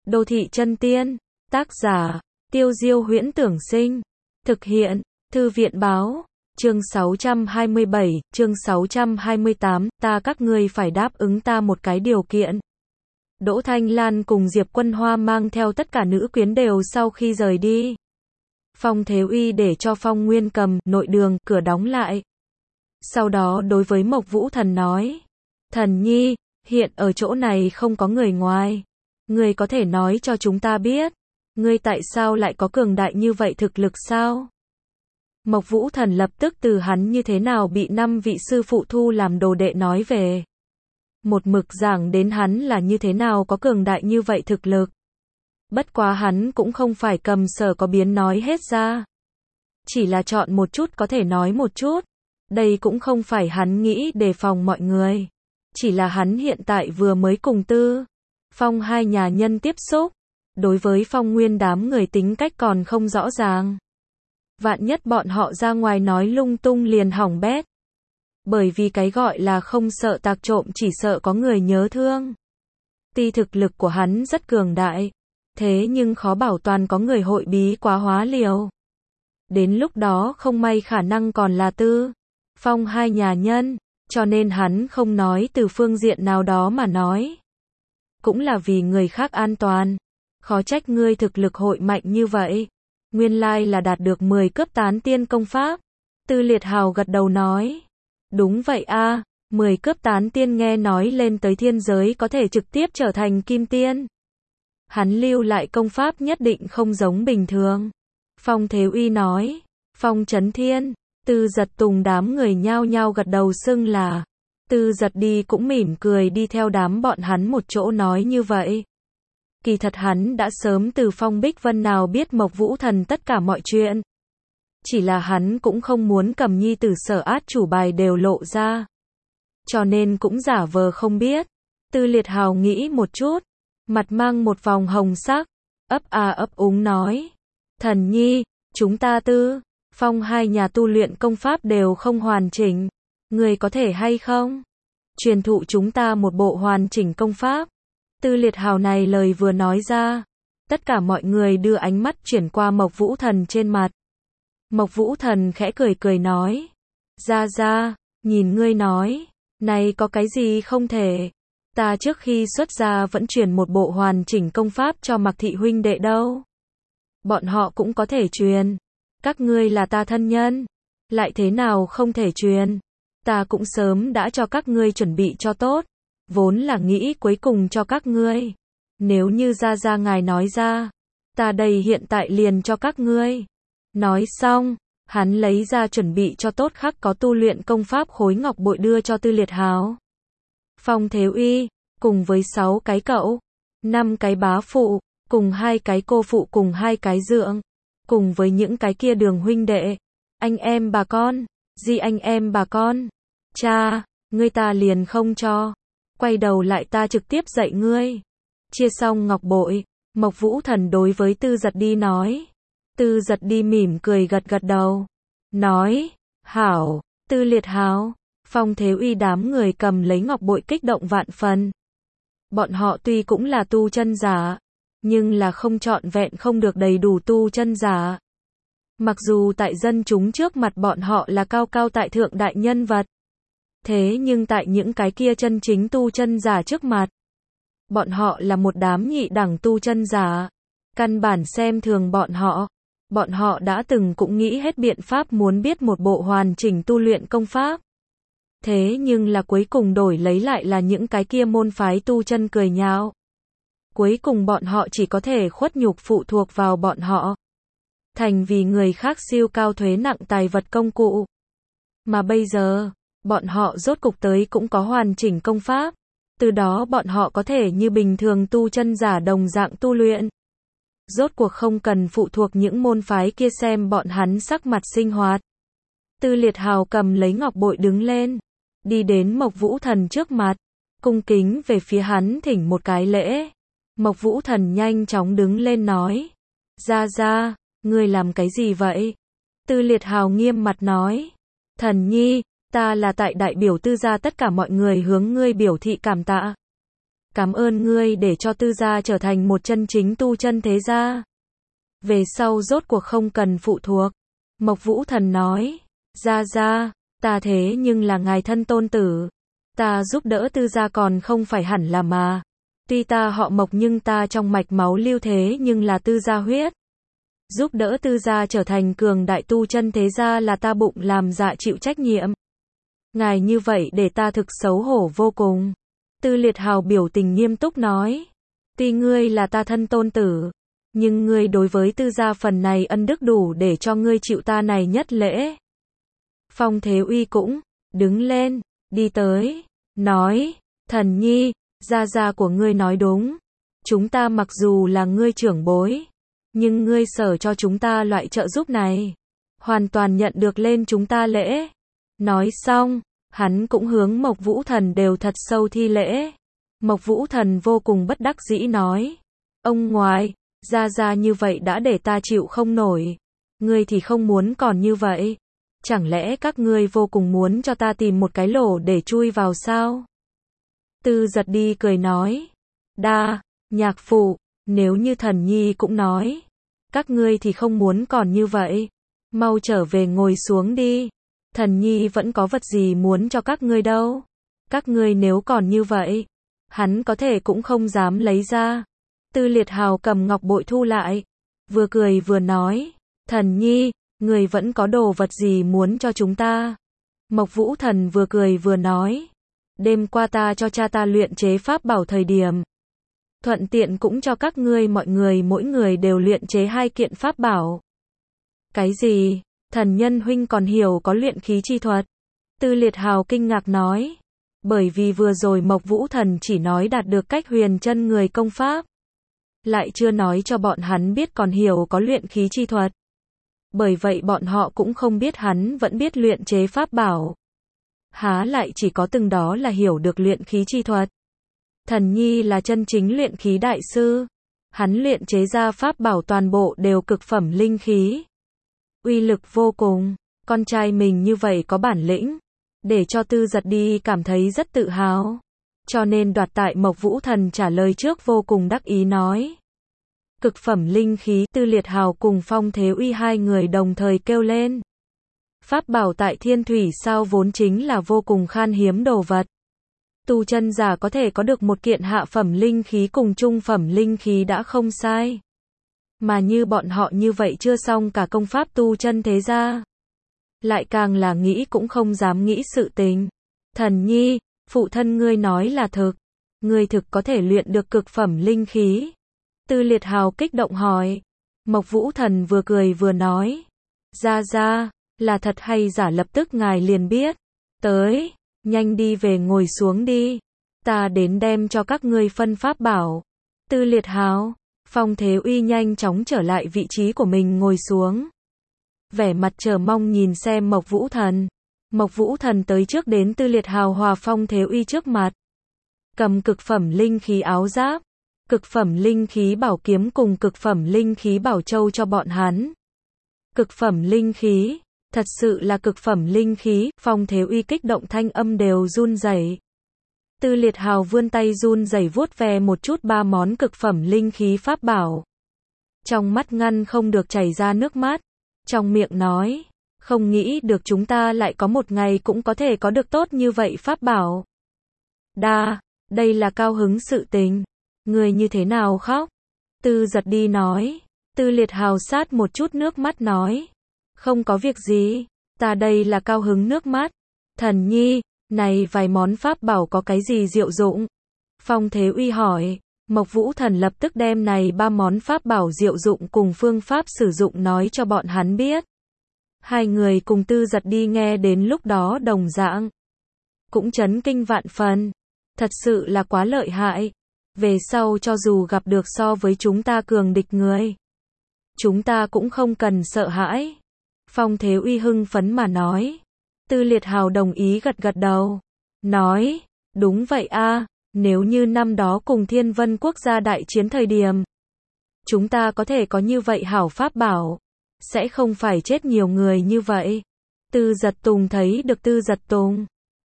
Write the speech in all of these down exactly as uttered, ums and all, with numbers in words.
Đô thị chân tiên, tác giả, Tiêu Diêu Huyễn Tưởng Sinh, thực hiện, Thư viện Báo, chương sáu trăm hai mươi bảy, chương sáu trăm hai mươi tám, ta các ngươi phải đáp ứng ta một cái điều kiện. Đỗ Thanh Lan cùng Diệp Quân Hoa mang theo tất cả nữ quyến đều sau khi rời đi. Phong Thế Uy để cho Phong Nguyên cầm, nội đường, cửa đóng lại. Sau đó đối với Mộc Vũ Thần nói, Thần Nhi, hiện ở chỗ này không có người ngoài. Ngươi có thể nói cho chúng ta biết, ngươi tại sao lại có cường đại như vậy thực lực sao? Mộc Vũ Thần lập tức từ hắn như thế nào bị năm vị sư phụ thu làm đồ đệ nói về. Một mực giảng đến hắn là như thế nào có cường đại như vậy thực lực. Bất quá hắn cũng không phải cầm sở có biến nói hết ra. Chỉ là chọn một chút có thể nói một chút. Đây cũng không phải hắn nghĩ đề phòng mọi người. Chỉ là hắn hiện tại vừa mới cùng Tư Phong hai nhà nhân tiếp xúc. Đối với Phong Nguyên đám người tính cách còn không rõ ràng. Vạn nhất bọn họ ra ngoài nói lung tung liền hỏng bét. Bởi vì cái gọi là không sợ tạc trộm chỉ sợ có người nhớ thương. Tuy thực lực của hắn rất cường đại. Thế nhưng khó bảo toàn có người hội bí quá hóa liều. Đến lúc đó không may khả năng còn là Tư Phong hai nhà nhân. Cho nên hắn không nói từ phương diện nào đó mà nói. Cũng là vì người khác an toàn. Khó trách ngươi thực lực hội mạnh như vậy. Nguyên lai là đạt được mười cấp tán tiên công pháp. Tư Liệt Hào gật đầu nói. Đúng vậy a, mười cấp tán tiên nghe nói lên tới thiên giới có thể trực tiếp trở thành kim tiên. Hắn lưu lại công pháp nhất định không giống bình thường. Phong Thế Uy nói. Phong Chấn Thiên, Tư Giật Tùng đám người nhao nhao gật đầu xưng là. Tư Giật đi cũng mỉm cười đi theo đám bọn hắn một chỗ nói như vậy. Kỳ thật hắn đã sớm từ Phong Bích Vân nào biết Mộc Vũ Thần tất cả mọi chuyện. Chỉ là hắn cũng không muốn cầm nhi tử Sở át chủ bài đều lộ ra. Cho nên cũng giả vờ không biết. Tư Liệt Hào nghĩ một chút. Mặt mang một vòng hồng sắc. Ấp a ấp úng nói. Thần Nhi, chúng ta Tư Phong hai nhà tu luyện công pháp đều không hoàn chỉnh. Người có thể hay không truyền thụ chúng ta một bộ hoàn chỉnh công pháp? Tư Liệt Hào này lời vừa nói ra. Tất cả mọi người đưa ánh mắt chuyển qua Mộc Vũ Thần trên mặt. Mộc Vũ Thần khẽ cười cười nói. Ra ra, nhìn ngươi nói. Này có cái gì không thể. Ta trước khi xuất gia vẫn truyền một bộ hoàn chỉnh công pháp cho Mạc thị huynh đệ đâu. Bọn họ cũng có thể truyền. Các ngươi là ta thân nhân. Lại thế nào không thể truyền. Ta cũng sớm đã cho các ngươi chuẩn bị cho tốt. Vốn là nghĩ cuối cùng cho các ngươi. Nếu như ra ra ngài nói ra. Ta đây hiện tại liền cho các ngươi. Nói xong, hắn lấy ra chuẩn bị cho tốt khắc có tu luyện công pháp khối ngọc bội đưa cho Tư Liệt Hào. Phong Thế Uy, cùng với sáu cái cậu, năm cái bá phụ, cùng hai cái cô phụ cùng hai cái dượng, cùng với những cái kia đường huynh đệ, anh em bà con, di anh em bà con. Cha, ngươi ta liền không cho. Quay đầu lại ta trực tiếp dạy ngươi. Chia xong ngọc bội, Mộc Vũ Thần đối với Tư Giật đi nói. Tư Giật đi mỉm cười gật gật đầu. Nói, hảo, Tư Liệt Hào, Phong Thế Uy đám người cầm lấy ngọc bội kích động vạn phần. Bọn họ tuy cũng là tu chân giả, nhưng là không trọn vẹn không được đầy đủ tu chân giả. Mặc dù tại dân chúng trước mặt bọn họ là cao cao tại thượng đại nhân vật. Thế nhưng tại những cái kia chân chính tu chân giả trước mặt. Bọn họ là một đám nhị đẳng tu chân giả. Căn bản xem thường bọn họ. Bọn họ đã từng cũng nghĩ hết biện pháp muốn biết một bộ hoàn chỉnh tu luyện công pháp. Thế nhưng là cuối cùng đổi lấy lại là những cái kia môn phái tu chân cười nhạo. Cuối cùng bọn họ chỉ có thể khuất nhục phụ thuộc vào bọn họ. Thành vì người khác siêu cao thuế nặng tài vật công cụ. Mà bây giờ, bọn họ rốt cục tới cũng có hoàn chỉnh công pháp. Từ đó bọn họ có thể như bình thường tu chân giả đồng dạng tu luyện. Rốt cuộc không cần phụ thuộc những môn phái kia xem bọn hắn sắc mặt sinh hoạt. Tư Liệt Hào cầm lấy ngọc bội đứng lên. Đi đến Mộc Vũ Thần trước mặt. Cung kính về phía hắn thỉnh một cái lễ. Mộc Vũ Thần nhanh chóng đứng lên nói. Ra ra, ngươi làm cái gì vậy? Tư Liệt Hào nghiêm mặt nói. Thần Nhi, ta là tại đại biểu Tư gia tất cả mọi người hướng ngươi biểu thị cảm tạ. Cảm ơn ngươi để cho Tư gia trở thành một chân chính tu chân thế gia. Về sau rốt cuộc không cần phụ thuộc. Mộc Vũ Thần nói, gia gia, ta thế nhưng là ngài thân tôn tử. Ta giúp đỡ Tư gia còn không phải hẳn là mà. Tuy ta họ Mộc nhưng ta trong mạch máu lưu thế nhưng là Tư gia huyết. Giúp đỡ Tư gia trở thành cường đại tu chân thế gia là ta bụng làm dạ chịu trách nhiệm. Ngài như vậy để ta thực xấu hổ vô cùng. Tư Liệt Hào biểu tình nghiêm túc nói. Tuy ngươi là ta thân tôn tử, nhưng ngươi đối với Tư gia phần này ân đức đủ để cho ngươi chịu ta này nhất lễ. Phong Thế Uy cũng đứng lên, đi tới, nói, Thần nhi, gia gia của ngươi nói đúng. Chúng ta mặc dù là ngươi trưởng bối, nhưng ngươi sở cho chúng ta loại trợ giúp này, hoàn toàn nhận được lên chúng ta lễ. Nói xong, hắn cũng hướng Mộc Vũ Thần đều thật sâu thi lễ. Mộc Vũ Thần vô cùng bất đắc dĩ nói, ông ngoại, gia gia như vậy đã để ta chịu không nổi. Ngươi thì không muốn còn như vậy. Chẳng lẽ các ngươi vô cùng muốn cho ta tìm một cái lỗ để chui vào sao? Tư Giật đi cười nói, đa, nhạc phụ, nếu như Thần nhi cũng nói, các ngươi thì không muốn còn như vậy. Mau trở về ngồi xuống đi. Thần nhi vẫn có vật gì muốn cho các ngươi đâu. Các ngươi nếu còn như vậy, hắn có thể cũng không dám lấy ra. Tư Liệt Hào cầm ngọc bội thu lại, vừa cười vừa nói, Thần nhi, người vẫn có đồ vật gì muốn cho chúng ta. Mộc Vũ Thần vừa cười vừa nói, đêm qua ta cho cha ta luyện chế pháp bảo thời điểm, thuận tiện cũng cho các ngươi mọi người mỗi người đều luyện chế hai kiện pháp bảo. Cái gì? Thần nhân huynh còn hiểu có luyện khí chi thuật? Tư Liệt Hào kinh ngạc nói, bởi vì vừa rồi Mộc Vũ Thần chỉ nói đạt được cách huyền chân người công pháp, lại chưa nói cho bọn hắn biết còn hiểu có luyện khí chi thuật. Bởi vậy bọn họ cũng không biết hắn vẫn biết luyện chế pháp bảo. Há lại chỉ có từng đó là hiểu được luyện khí chi thuật. Thần nhi là chân chính luyện khí đại sư. Hắn luyện chế ra pháp bảo toàn bộ đều cực phẩm linh khí. Uy lực vô cùng. Con trai mình như vậy có bản lĩnh, để cho Tư Giật đi cảm thấy rất tự hào. Cho nên đoạt tại Mộc Vũ Thần trả lời trước vô cùng đắc ý nói. Cực phẩm linh khí. Tư Liệt Hào cùng Phong Thế Uy hai người đồng thời kêu lên. Pháp bảo tại Thiên Thủy sao vốn chính là vô cùng khan hiếm đồ vật. Tu chân giả có thể có được một kiện hạ phẩm linh khí cùng trung phẩm linh khí đã không sai. Mà như bọn họ như vậy chưa xong cả công pháp tu chân thế gia, lại càng là nghĩ cũng không dám nghĩ sự tình. Thần nhi, phụ thân ngươi nói là thực. Ngươi thực có thể luyện được cực phẩm linh khí. Tư Liệt Hào kích động hỏi. Mộc Vũ Thần vừa cười vừa nói, gia gia, là thật hay giả lập tức ngài liền biết. Tới, nhanh đi về ngồi xuống đi. Ta đến đem cho các ngươi phân pháp bảo. Tư Liệt Hào, Phong Thế Uy nhanh chóng trở lại vị trí của mình ngồi xuống. Vẻ mặt chờ mong nhìn xem Mộc Vũ Thần. Mộc Vũ Thần tới trước đến Tư Liệt Hào hòa Phong Thế Uy trước mặt. Cầm cực phẩm linh khí áo giáp, cực phẩm linh khí bảo kiếm cùng cực phẩm linh khí bảo châu cho bọn hắn. Cực phẩm linh khí, thật sự là cực phẩm linh khí. Phong Thế Uy kích động thanh âm đều run rẩy. Tư Liệt Hào vươn tay run rẩy vuốt ve một chút ba món cực phẩm linh khí pháp bảo. Trong mắt ngăn không được chảy ra nước mắt. Trong miệng nói, không nghĩ được chúng ta lại có một ngày cũng có thể có được tốt như vậy pháp bảo. Đa, đây là cao hứng sự tình. Người như thế nào khóc? Tư Giật đi nói. Tư Liệt Hào sát một chút nước mắt nói, không có việc gì, ta đây là cao hứng nước mắt. Thần nhi, này vài món pháp bảo có cái gì diệu dụng? Phong Thế Uy hỏi. Mộc Vũ Thần lập tức đem này ba món pháp bảo diệu dụng cùng phương pháp sử dụng nói cho bọn hắn biết. Hai người cùng Tư Giật đi nghe đến lúc đó đồng dạng, cũng chấn kinh vạn phần. Thật sự là quá lợi hại. Về sau cho dù gặp được so với chúng ta cường địch người, chúng ta cũng không cần sợ hãi. Phong Thế Uy hưng phấn mà nói. Tư Liệt Hào đồng ý gật gật đầu. Nói, đúng vậy a, nếu như năm đó cùng Thiên Vân Quốc gia đại chiến thời điểm, chúng ta có thể có như vậy hảo pháp bảo, sẽ không phải chết nhiều người như vậy. Tư Giật Tùng thấy được Tư Giật Tùng.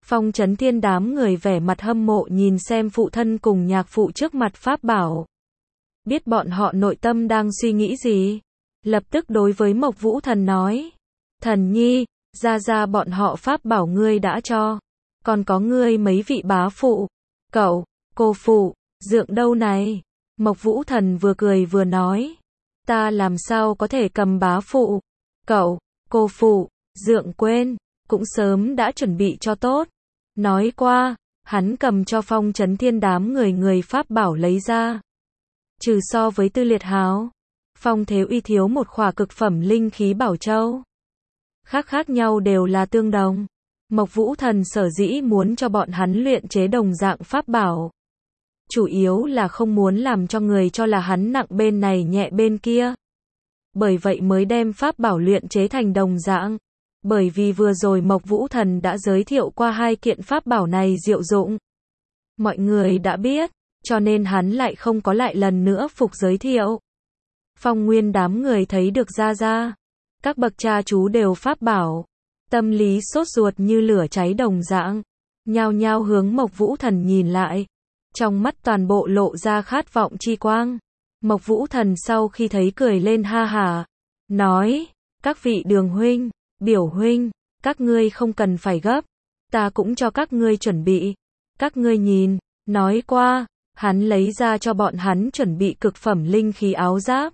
Phong Chấn Thiên đám người vẻ mặt hâm mộ nhìn xem phụ thân cùng nhạc phụ trước mặt pháp bảo. Biết bọn họ nội tâm đang suy nghĩ gì. Lập tức đối với Mộc Vũ Thần nói. Thần nhi, ra ra bọn họ pháp bảo ngươi đã cho. Còn có ngươi mấy vị bá phụ, cậu, cô phụ, dượng đâu này? Mộc Vũ Thần vừa cười vừa nói. Ta làm sao có thể cầm bá phụ, cậu, cô phụ, dượng quên, cũng sớm đã chuẩn bị cho tốt. Nói qua, hắn cầm cho Phong Chấn Thiên đám người người pháp bảo lấy ra. Trừ so với Tư Liệt Háo, Phong Thế Uy thiếu một khỏa cực phẩm linh khí bảo châu. Khác khác nhau đều là tương đồng. Mộc Vũ Thần sở dĩ muốn cho bọn hắn luyện chế đồng dạng pháp bảo. Chủ yếu là không muốn làm cho người cho là hắn nặng bên này nhẹ bên kia. Bởi vậy mới đem pháp bảo luyện chế thành đồng dạng. Bởi vì vừa rồi Mộc Vũ Thần đã giới thiệu qua hai kiện pháp bảo này diệu dụng. Mọi người đã biết, cho nên hắn lại không có lại lần nữa phục giới thiệu. Phong Nguyên đám người thấy được ra ra. Các bậc cha chú đều pháp bảo. Tâm lý sốt ruột như lửa cháy đồng dạng. Nhao nhao hướng Mộc Vũ Thần nhìn lại. Trong mắt toàn bộ lộ ra khát vọng chi quang. Mộc Vũ Thần sau khi thấy cười lên ha hả. Nói, các vị Đường huynh, Biểu huynh, các ngươi không cần phải gấp. Ta cũng cho các ngươi chuẩn bị. Các ngươi nhìn, nói qua, hắn lấy ra cho bọn hắn chuẩn bị cực phẩm linh khí áo giáp.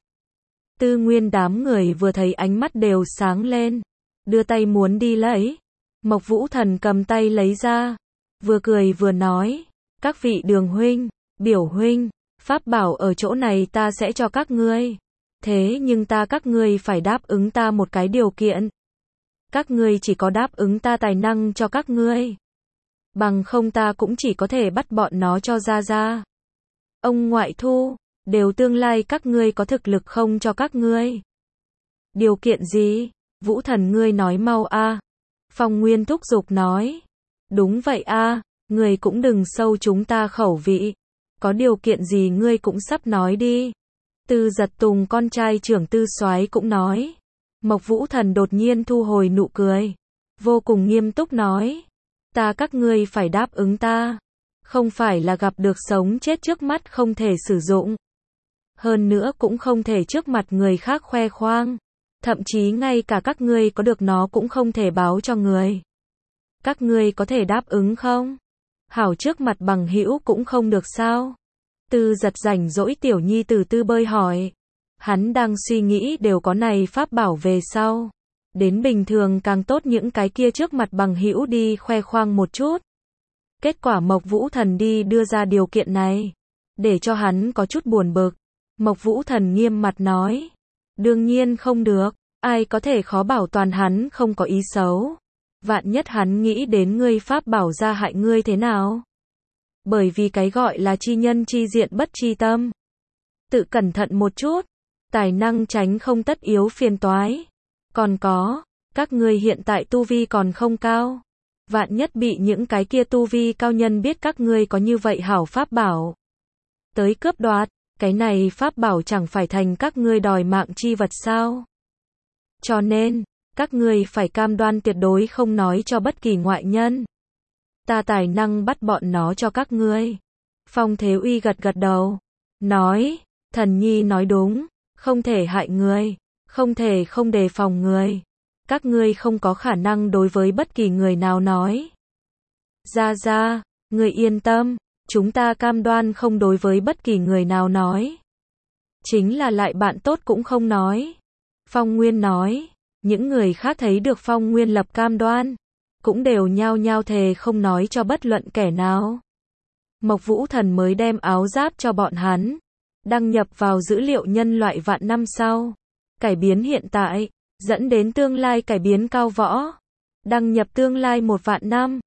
Tư Nguyên đám người vừa thấy ánh mắt đều sáng lên. Đưa tay muốn đi lấy. Mộc Vũ Thần cầm tay lấy ra. Vừa cười vừa nói. Các vị Đường huynh, Biểu huynh, pháp bảo ở chỗ này ta sẽ cho các ngươi. Thế nhưng ta các ngươi phải đáp ứng ta một cái điều kiện. Các ngươi chỉ có đáp ứng ta tài năng cho các ngươi. Bằng không ta cũng chỉ có thể bắt bọn nó cho ra ra. Ông ngoại thu, đều tương lai các ngươi có thực lực không cho các ngươi. Điều kiện gì? Vũ Thần ngươi nói mau a. Phong Nguyên thúc giục nói. Đúng vậy a, ngươi cũng đừng sâu chúng ta khẩu vị. Có điều kiện gì ngươi cũng sắp nói đi. Tư Giật Tùng con trai trưởng Tư Soái cũng nói. Mộc Vũ Thần đột nhiên thu hồi nụ cười. Vô cùng nghiêm túc nói. Ta các ngươi phải đáp ứng ta. Không phải là gặp được sống chết trước mắt không thể sử dụng. Hơn nữa cũng không thể trước mặt người khác khoe khoang. Thậm chí ngay cả các ngươi có được nó cũng không thể báo cho người. Các ngươi có thể đáp ứng không? Hảo trước mặt bằng hữu cũng không được sao? Tư Giật rảnh rỗi tiểu nhi từ Tư Bơi hỏi. Hắn đang suy nghĩ đều có này pháp bảo về sau. Đến bình thường càng tốt những cái kia trước mặt bằng hữu đi khoe khoang một chút. Kết quả Mộc Vũ Thần đi đưa ra điều kiện này. Để cho hắn có chút buồn bực. Mộc Vũ Thần nghiêm mặt nói. Đương nhiên không được. Ai có thể khó bảo toàn hắn không có ý xấu. Vạn nhất hắn nghĩ đến ngươi pháp bảo ra hại ngươi thế nào. Bởi vì cái gọi là chi nhân chi diện bất chi tâm. Tự cẩn thận một chút. Tài năng tránh không tất yếu phiền toái. Còn có, các ngươi hiện tại tu vi còn không cao. Vạn nhất bị những cái kia tu vi cao nhân biết các ngươi có như vậy hảo pháp bảo. Tới cướp đoạt, cái này pháp bảo chẳng phải thành các ngươi đòi mạng chi vật sao. Cho nên, các ngươi phải cam đoan tuyệt đối không nói cho bất kỳ ngoại nhân. Ta tài năng bắt bọn nó cho các ngươi. Phong Thế Uy gật gật đầu. Nói, thần nhi nói đúng. Không thể hại người, không thể không đề phòng người. Các ngươi không có khả năng đối với bất kỳ người nào nói. Ra ra, người yên tâm, chúng ta cam đoan không đối với bất kỳ người nào nói. Chính là lại bạn tốt cũng không nói. Phong Nguyên nói, những người khác thấy được Phong Nguyên lập cam đoan, cũng đều nhao nhao thề không nói cho bất luận kẻ nào. Mộc Vũ Thần mới đem áo giáp cho bọn hắn. Đăng nhập vào dữ liệu nhân loại vạn năm sau. Cải biến hiện tại, dẫn đến tương lai cải biến cao võ. Đăng nhập tương lai một vạn năm.